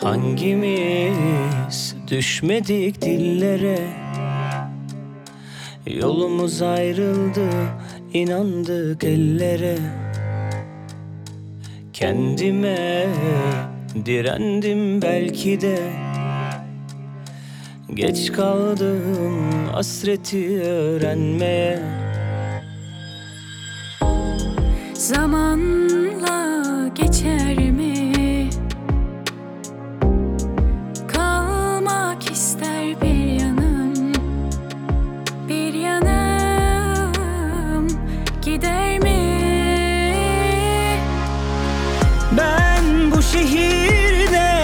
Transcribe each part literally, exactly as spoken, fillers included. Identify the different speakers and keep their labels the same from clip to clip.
Speaker 1: Hangimiz düşmedik dillere? Yolumuz ayrıldı, inandık ellere. Kendime direndim belki de, geç kaldım hasreti öğrenmeye.
Speaker 2: Zamanla geçer mi? Kalmak ister bir yanım, bir yanım gider mi?
Speaker 1: Ben bu şehirde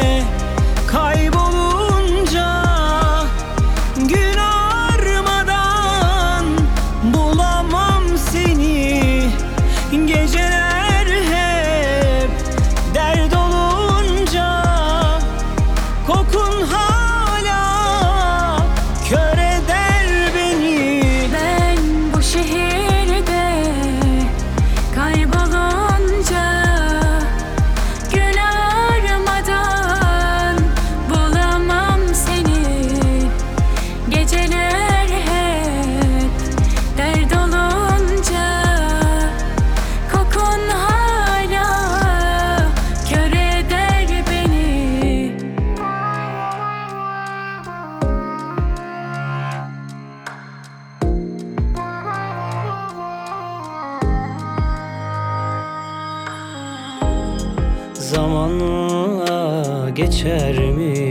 Speaker 1: kaybolunca gün armadan bulamam seni. Geceler hep dert olunca kokun hala kör eder beni.
Speaker 2: Ben bu şehirde kaybolunca gün armadan bulamam seni. Geceler hep dert olunca kokun hala kör eder beni.
Speaker 1: Zamanla geçer mi?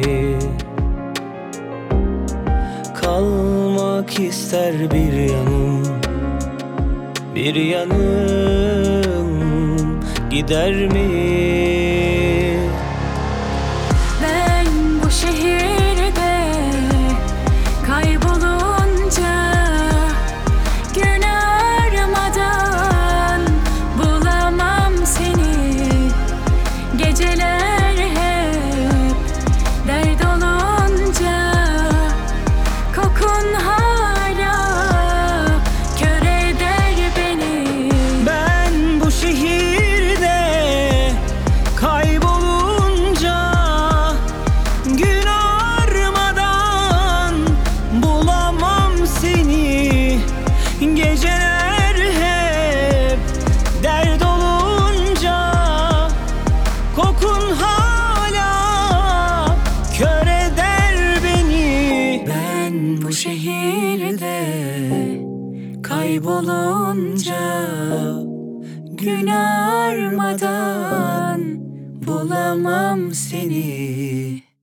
Speaker 1: Kalmak ister bir yanım, bir yanım gider mi?
Speaker 2: Ben bu şehirde kaybolunca gün armadan bulamam seni. Geceler hep dert olunca kokun hala kör eder beni.
Speaker 1: Ben bu şehirde kaybolunca gün armadan bulamam seni. Geceler hep dert olunca kokun hala kör eder beni.
Speaker 2: Ben bu şehirde kaybolunca gün armadan bulamam seni.